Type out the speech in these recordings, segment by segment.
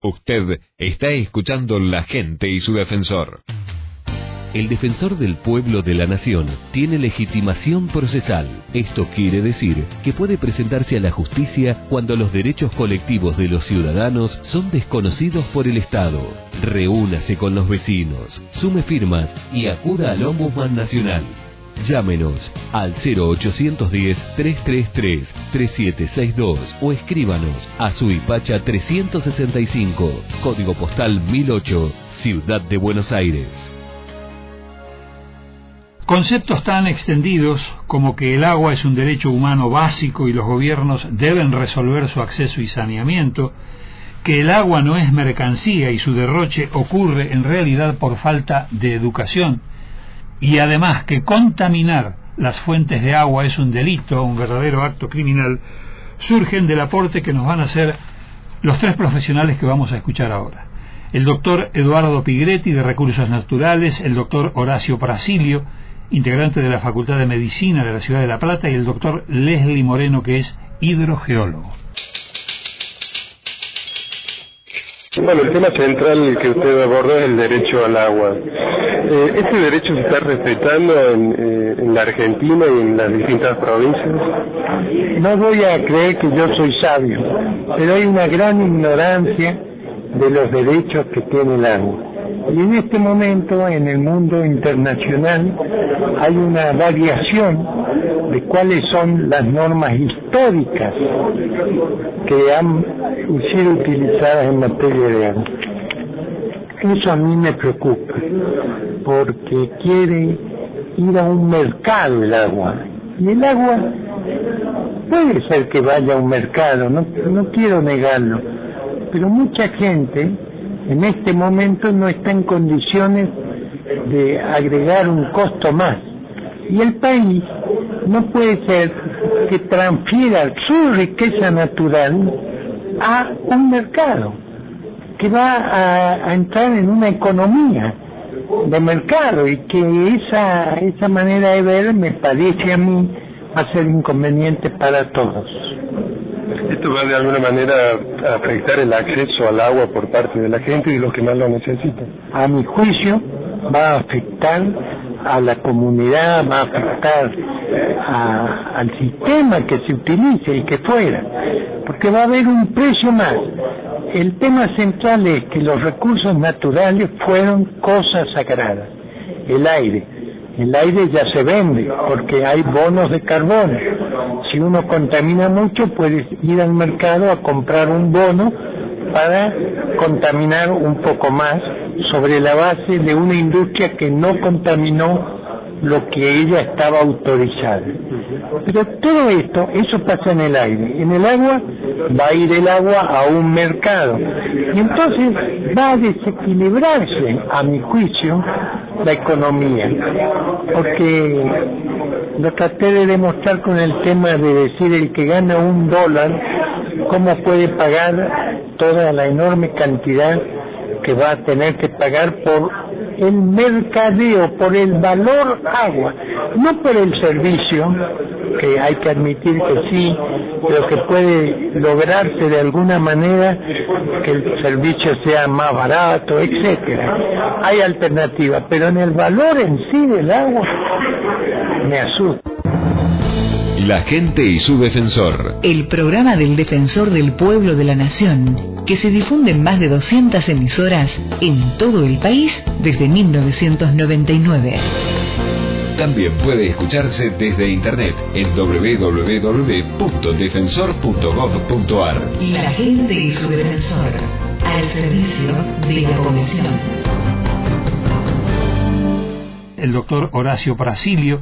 Usted está escuchando La Gente y su Defensor. El defensor del pueblo de la nación tiene legitimación procesal. Esto quiere decir que puede presentarse a la justicia cuando los derechos colectivos de los ciudadanos son desconocidos por el Estado. Reúnase con los vecinos, sume firmas y acuda al Ombudsman Nacional. Llámenos al 0810-333-3762 o escríbanos a Suipacha 365, código postal 1008, Ciudad de Buenos Aires. Conceptos tan extendidos como que el agua es un derecho humano básico y los gobiernos deben resolver su acceso y saneamiento, que el agua no es mercancía y su derroche ocurre en realidad por falta de educación, y además que contaminar las fuentes de agua es un delito, un verdadero acto criminal, surgen del aporte que nos van a hacer los tres profesionales que vamos a escuchar ahora. El doctor Eduardo Pigretti, de Recursos Naturales, el doctor Horacio Prasilio, integrante de la Facultad de Medicina de la Ciudad de La Plata, y el doctor Leslie Moreno, que es hidrogeólogo. Bueno, el tema central que usted abordó es el derecho al agua. ¿Este derecho se está respetando en la Argentina y en las distintas provincias? No voy a creer que yo soy sabio, pero hay una gran ignorancia de los derechos que tiene el agua. Y en este momento, en el mundo internacional, hay una variación de cuáles son las normas históricas que han sido utilizadas en materia de agua. Eso a mí me preocupa, porque quiere ir a un mercado el agua. Y el agua puede ser que vaya a un mercado, no quiero negarlo, pero mucha gente en este momento no está en condiciones de agregar un costo más. Y el país no puede ser que transfiera su riqueza natural a un mercado, que va a entrar en una economía de mercado, y que esa manera de ver, me parece a mí, va a ser inconveniente para todos. ¿Esto va de alguna manera a afectar el acceso al agua por parte de la gente y de los que más lo necesitan? A mi juicio va a afectar a la comunidad, va a afectar al sistema que se utilice y que fuera, porque va a haber un precio más. El tema central es que los recursos naturales fueron cosas sagradas. El aire ya se vende porque hay bonos de carbono. Si uno contamina mucho, puede ir al mercado a comprar un bono para contaminar un poco más, sobre la base de una industria que no contaminó lo que ella estaba autorizada. Pero todo esto, eso pasa en el aire. En el agua va a ir el agua a un mercado, y entonces va a desequilibrarse, a mi juicio, la economía, porque lo traté de demostrar con el tema de decir: el que gana $1, ¿cómo puede pagar toda la enorme cantidad que va a tener que pagar por el mercadeo, por el valor agua, no por el servicio, que hay que admitir que sí, pero que puede lograrse de alguna manera que el servicio sea más barato, etcétera? Hay alternativas, pero en el valor en sí del agua me asusta. La Gente y su Defensor. El programa del Defensor del Pueblo de la Nación, que se difunde en más de 200 emisoras en todo el país desde 1999. También puede escucharse desde internet en www.defensor.gov.ar. La Gente y su Defensor, al servicio de la población. El doctor Horacio Prasilio.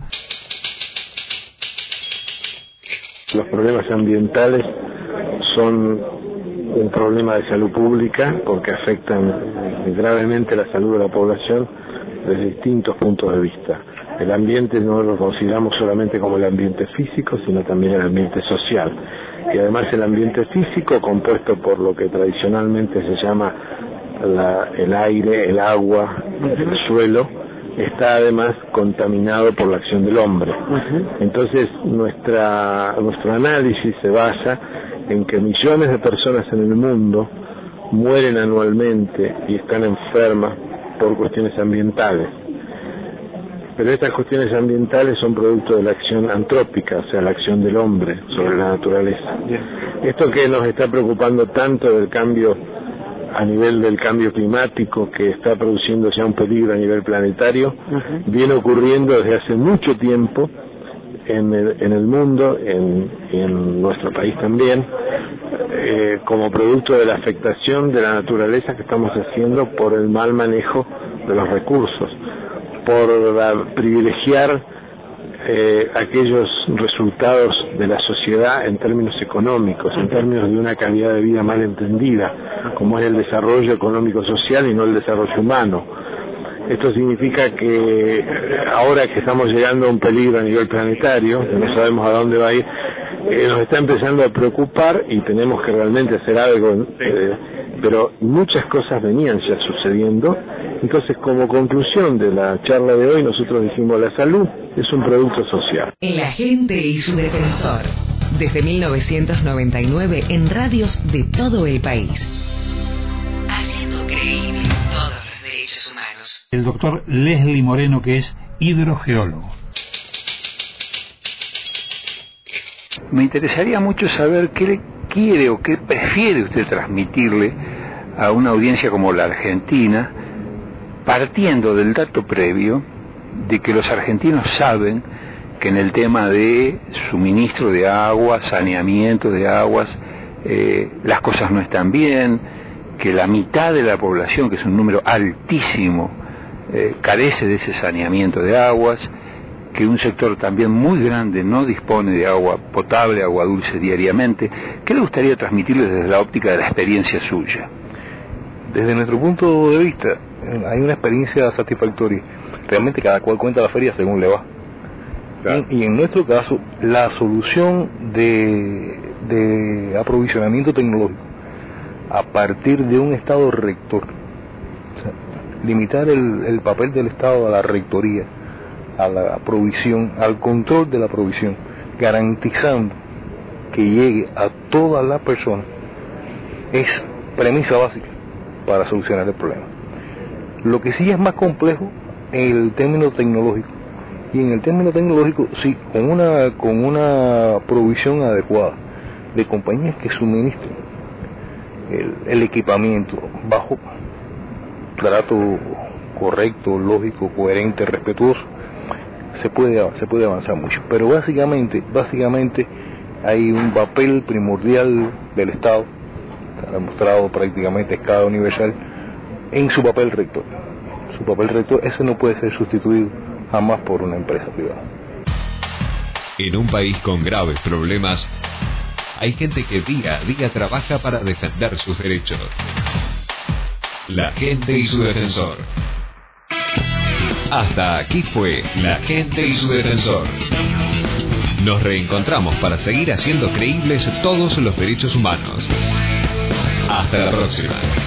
Los problemas ambientales son un problema de salud pública porque afectan gravemente la salud de la población desde distintos puntos de vista. El ambiente no lo consideramos solamente como el ambiente físico, sino también el ambiente social. Y además el ambiente físico, compuesto por lo que tradicionalmente se llama el aire, el agua, el suelo, está además contaminado por la acción del hombre. Entonces nuestro análisis se basa en que millones de personas en el mundo mueren anualmente y están enfermas por cuestiones ambientales. Pero estas cuestiones ambientales son producto de la acción antrópica, o sea, la acción del hombre sobre la naturaleza. Esto que nos está preocupando tanto del cambio a nivel del cambio climático, que está produciendo ya un peligro a nivel planetario, viene ocurriendo desde hace mucho tiempo en el mundo, en nuestro país también, como producto de la afectación de la naturaleza que estamos haciendo por el mal manejo de los recursos, por privilegiar aquellos resultados de la sociedad en términos económicos, en términos de una calidad de vida mal entendida, como es el desarrollo económico-social y no el desarrollo humano. Esto significa que ahora que estamos llegando a un peligro a nivel planetario, que no sabemos a dónde va a ir, nos está empezando a preocupar y tenemos que realmente hacer algo, pero muchas cosas venían ya sucediendo. Entonces, como conclusión de la charla de hoy, nosotros dijimos: la salud es un producto social. La gente y su defensor. Desde 1999 en radios de todo el país. Haciendo creíble todos los derechos humanos. El doctor Leslie Moreno, que es hidrogeólogo. Me interesaría mucho saber qué le quiere o qué prefiere usted transmitirle a una audiencia como la argentina, partiendo del dato previo de que los argentinos saben que en el tema de suministro de agua, saneamiento de aguas, las cosas no están bien, que la mitad de la población, que es un número altísimo, carece de ese saneamiento de aguas, que un sector también muy grande no dispone de agua potable, agua dulce diariamente. ¿Qué le gustaría transmitirle desde la óptica de la experiencia suya? Desde nuestro punto de vista, hay una experiencia satisfactoria. Realmente cada cual cuenta la feria según le va. Claro. Y en nuestro caso, la solución de aprovisionamiento tecnológico a partir de un Estado rector, o sea, limitar el papel del Estado a la rectoría, a la provisión, al control de la provisión, garantizando que llegue a todas las personas, es premisa básica para solucionar el problema. Lo que sí es más complejo en el término tecnológico, y en el término tecnológico sí, con una provisión adecuada de compañías que suministren el equipamiento bajo trato correcto, lógico, coherente, respetuoso, se puede avanzar mucho. Pero básicamente hay un papel primordial del Estado, está demostrado prácticamente a escala universal, en su papel rector. Su papel rector, ese no puede ser sustituido jamás por una empresa privada. En un país con graves problemas, hay gente que día a día trabaja para defender sus derechos. La gente y su defensor. Hasta aquí fue La gente y su defensor. Nos reencontramos para seguir haciendo creíbles todos los derechos humanos. Hasta la próxima.